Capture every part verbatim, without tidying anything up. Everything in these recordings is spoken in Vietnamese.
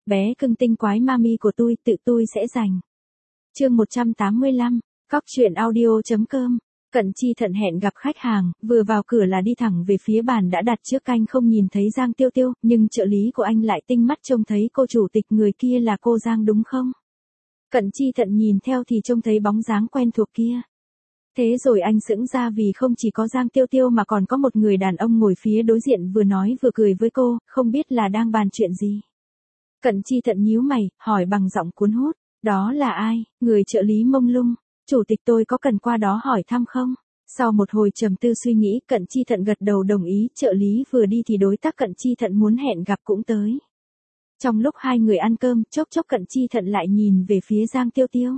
bé cưng tinh quái mami của tôi, tự tôi sẽ giành. Chương một trăm tám mươi lăm, Cóc truyện audio.com. Cận Chi Thận hẹn gặp khách hàng, vừa vào cửa là đi thẳng về phía bàn đã đặt trước anh, không nhìn thấy Giang Tiêu Tiêu, nhưng trợ lý của anh lại tinh mắt trông thấy cô chủ tịch, người kia là cô Giang đúng không? Cận Chi Thận nhìn theo thì trông thấy bóng dáng quen thuộc kia. Thế rồi anh sững ra vì không chỉ có Giang Tiêu Tiêu mà còn có một người đàn ông ngồi phía đối diện vừa nói vừa cười với cô, không biết là đang bàn chuyện gì. Cận Chi Thận nhíu mày, hỏi bằng giọng cuốn hút, đó là ai? Người trợ lý mông lung. Chủ tịch, tôi có cần qua đó hỏi thăm không? Sau một hồi trầm tư suy nghĩ, Cận Chi Thận gật đầu đồng ý. Trợ lý vừa đi thì đối tác Cận Chi Thận muốn hẹn gặp cũng tới. Trong lúc hai người ăn cơm, chốc chốc Cận Chi Thận lại nhìn về phía Giang Tiêu Tiêu.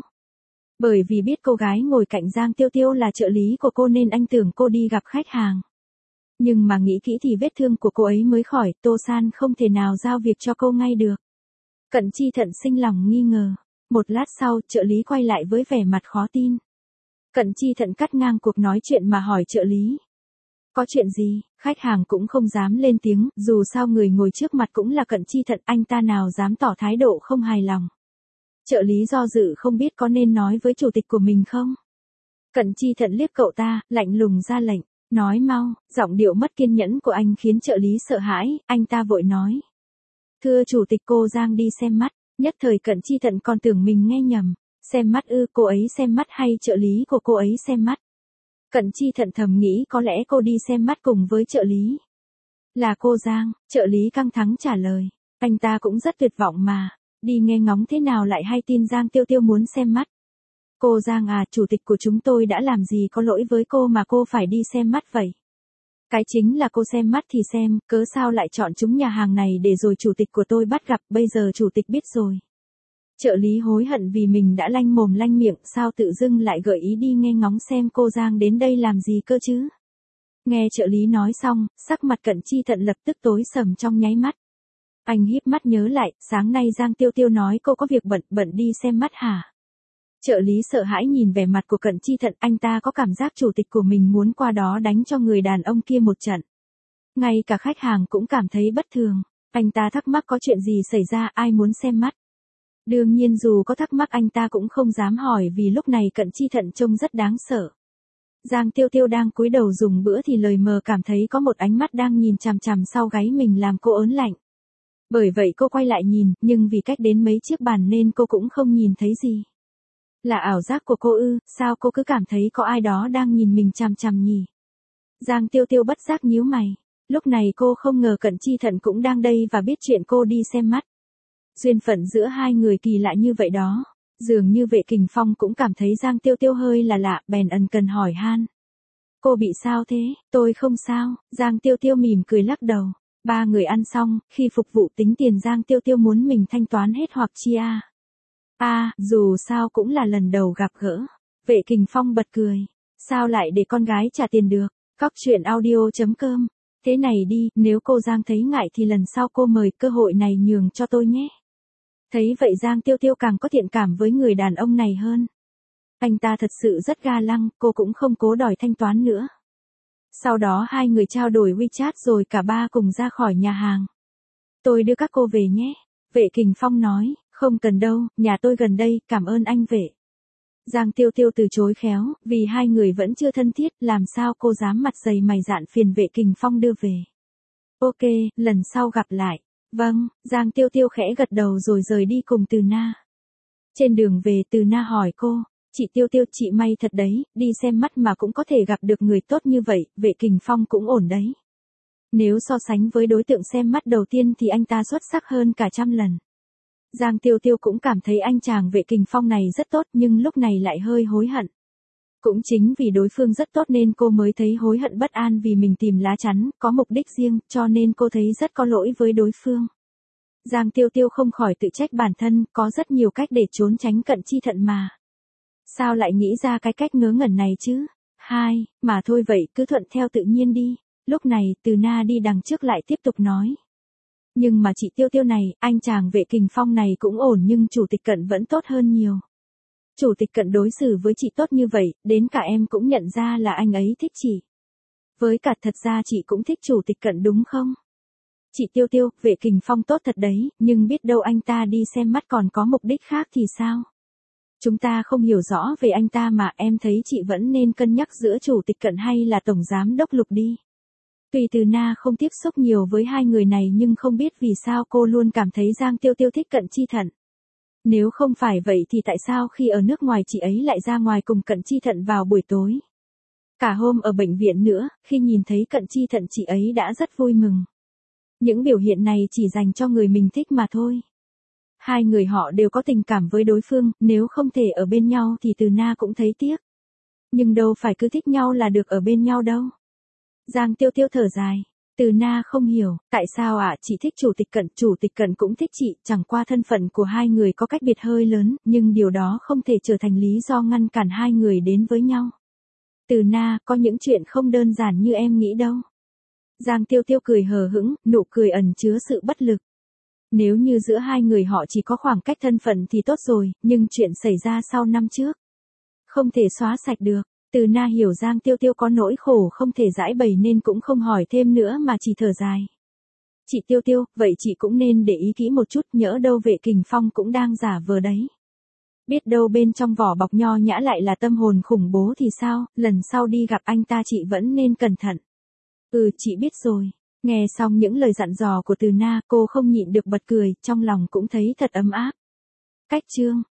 Bởi vì biết cô gái ngồi cạnh Giang Tiêu Tiêu là trợ lý của cô nên anh tưởng cô đi gặp khách hàng. Nhưng mà nghĩ kỹ thì vết thương của cô ấy mới khỏi, Tô San không thể nào giao việc cho cô ngay được. Cận Chi Thận sinh lòng nghi ngờ. Một lát sau, trợ lý quay lại với vẻ mặt khó tin. Cận Chi Thận cắt ngang cuộc nói chuyện mà hỏi trợ lý. Có chuyện gì? Khách hàng cũng không dám lên tiếng, dù sao người ngồi trước mặt cũng là Cận Chi Thận, anh ta nào dám tỏ thái độ không hài lòng. Trợ lý do dự không biết có nên nói với chủ tịch của mình không. Cận Chi Thận liếc cậu ta, lạnh lùng ra lệnh, nói mau. Giọng điệu mất kiên nhẫn của anh khiến trợ lý sợ hãi, anh ta vội nói. Thưa chủ tịch, cô Giang đi xem mắt. Nhất thời Cận Chi Thận còn tưởng mình nghe nhầm. Xem mắt ư? Cô ấy xem mắt hay trợ lý của cô ấy xem mắt? Cận Chi Thận thầm nghĩ có lẽ cô đi xem mắt cùng với trợ lý. Là cô Giang, trợ lý căng thẳng trả lời. Anh ta cũng rất tuyệt vọng mà. Đi nghe ngóng thế nào lại hay tin Giang Tiêu Tiêu muốn xem mắt. Cô Giang à, chủ tịch của chúng tôi đã làm gì có lỗi với cô mà cô phải đi xem mắt vậy? Cái chính là cô xem mắt thì xem, cớ sao lại chọn chúng nhà hàng này để rồi chủ tịch của tôi bắt gặp, bây giờ chủ tịch biết rồi. Trợ lý hối hận vì mình đã lanh mồm lanh miệng, sao tự dưng lại gợi ý đi nghe ngóng xem cô Giang đến đây làm gì cơ chứ. Nghe trợ lý nói xong, sắc mặt Cận Chi Thận lập tức tối sầm trong nháy mắt. Anh híp mắt nhớ lại, sáng nay Giang Tiêu Tiêu nói cô có việc bận, bận đi xem mắt hả? Trợ lý sợ hãi nhìn vẻ mặt của Cận Chi Thận, anh ta có cảm giác chủ tịch của mình muốn qua đó đánh cho người đàn ông kia một trận. Ngay cả khách hàng cũng cảm thấy bất thường, anh ta thắc mắc có chuyện gì xảy ra, ai muốn xem mắt. Đương nhiên dù có thắc mắc anh ta cũng không dám hỏi vì lúc này Cận Chi Thận trông rất đáng sợ. Giang Tiêu Tiêu đang cúi đầu dùng bữa thì lời mờ cảm thấy có một ánh mắt đang nhìn chằm chằm sau gáy mình làm cô ớn lạnh. Bởi vậy cô quay lại nhìn, nhưng vì cách đến mấy chiếc bàn nên cô cũng không nhìn thấy gì. Là ảo giác của cô ư? Sao cô cứ cảm thấy có ai đó đang nhìn mình chằm chằm nhỉ? Giang Tiêu Tiêu bất giác nhíu mày. Lúc này cô không ngờ Cận Chi Thận cũng đang đây và biết chuyện cô đi xem mắt. Duyên phận giữa hai người kỳ lạ như vậy đó. Dường như Vệ Kình Phong cũng cảm thấy Giang Tiêu Tiêu hơi là lạ, bèn ân cần hỏi han. Cô bị sao thế? Tôi không sao. Giang Tiêu Tiêu mỉm cười lắc đầu. Ba người ăn xong, khi phục vụ tính tiền Giang Tiêu Tiêu muốn mình thanh toán hết hoặc chia. À, à, dù sao cũng là lần đầu gặp gỡ. Vệ Kình Phong bật cười. Sao lại để con gái trả tiền được? Cóc truyện audio.com. Thế này đi, nếu cô Giang thấy ngại thì lần sau cô mời, cơ hội này nhường cho tôi nhé. Thấy vậy Giang Tiêu Tiêu càng có thiện cảm với người đàn ông này hơn. Anh ta thật sự rất ga lăng, cô cũng không cố đòi thanh toán nữa. Sau đó hai người trao đổi WeChat rồi cả ba cùng ra khỏi nhà hàng. Tôi đưa các cô về nhé. Vệ Kình Phong nói, không cần đâu, nhà tôi gần đây, cảm ơn anh Vệ. Giang Tiêu Tiêu từ chối khéo, vì hai người vẫn chưa thân thiết, làm sao cô dám mặt dày mày dạn phiền Vệ Kình Phong đưa về. Ok, lần sau gặp lại. Vâng, Giang Tiêu Tiêu khẽ gật đầu rồi rời đi cùng Từ Na. Trên đường về Từ Na hỏi cô, chị Tiêu Tiêu, chị may thật đấy, đi xem mắt mà cũng có thể gặp được người tốt như vậy, Vệ Kình Phong cũng ổn đấy. Nếu so sánh với đối tượng xem mắt đầu tiên thì anh ta xuất sắc hơn cả trăm lần. Giang Tiêu Tiêu cũng cảm thấy anh chàng Vệ Kình Phong này rất tốt nhưng lúc này lại hơi hối hận. Cũng chính vì đối phương rất tốt nên cô mới thấy hối hận bất an vì mình tìm lá chắn, có mục đích riêng, cho nên cô thấy rất có lỗi với đối phương. Giang Tiêu Tiêu không khỏi tự trách bản thân, có rất nhiều cách để trốn tránh Cận Chi Thận mà. Sao lại nghĩ ra cái cách ngớ ngẩn này chứ? Hai, mà thôi vậy, cứ thuận theo tự nhiên đi. Lúc này, Từ Na đi đằng trước lại tiếp tục nói. Nhưng mà chị Tiêu Tiêu này, anh chàng Vệ Kình Phong này cũng ổn nhưng chủ tịch Cận vẫn tốt hơn nhiều. Chủ tịch Cận đối xử với chị tốt như vậy, đến cả em cũng nhận ra là anh ấy thích chị. Với cả thật ra chị cũng thích chủ tịch Cận đúng không? Chị Tiêu Tiêu, Vệ Kình Phong tốt thật đấy, nhưng biết đâu anh ta đi xem mắt còn có mục đích khác thì sao? Chúng ta không hiểu rõ về anh ta mà, em thấy chị vẫn nên cân nhắc giữa chủ tịch Cận hay là tổng giám đốc Lục đi. Tuy Từ Na không tiếp xúc nhiều với hai người này nhưng không biết vì sao cô luôn cảm thấy Giang Tiêu Tiêu thích Cận Chi Thận. Nếu không phải vậy thì tại sao khi ở nước ngoài chị ấy lại ra ngoài cùng Cận Chi Thận vào buổi tối? Cả hôm ở bệnh viện nữa, khi nhìn thấy Cận Chi Thận chị ấy đã rất vui mừng. Những biểu hiện này chỉ dành cho người mình thích mà thôi. Hai người họ đều có tình cảm với đối phương, nếu không thể ở bên nhau thì Từ Na cũng thấy tiếc. Nhưng đâu phải cứ thích nhau là được ở bên nhau đâu. Giang Tiêu Tiêu thở dài. Từ Na không hiểu, tại sao ạ, à, chị thích chủ tịch Cận, chủ tịch Cận cũng thích chị, chẳng qua thân phận của hai người có cách biệt hơi lớn, nhưng điều đó không thể trở thành lý do ngăn cản hai người đến với nhau. Từ Na, có những chuyện không đơn giản như em nghĩ đâu. Giang Tiêu Tiêu cười hờ hững, nụ cười ẩn chứa sự bất lực. Nếu như giữa hai người họ chỉ có khoảng cách thân phận thì tốt rồi, nhưng chuyện xảy ra sau năm trước không thể xóa sạch được. Từ Na hiểu Giang Tiêu Tiêu có nỗi khổ không thể giải bày nên cũng không hỏi thêm nữa mà chỉ thở dài. Chị Tiêu Tiêu, vậy chị cũng nên để ý kỹ một chút, nhỡ đâu Vệ Kình Phong cũng đang giả vờ đấy. Biết đâu bên trong vỏ bọc nho nhã lại là tâm hồn khủng bố thì sao, lần sau đi gặp anh ta chị vẫn nên cẩn thận. Ừ, chị biết rồi. Nghe xong những lời dặn dò của Từ Na, cô không nhịn được bật cười, trong lòng cũng thấy thật ấm áp. Cách chương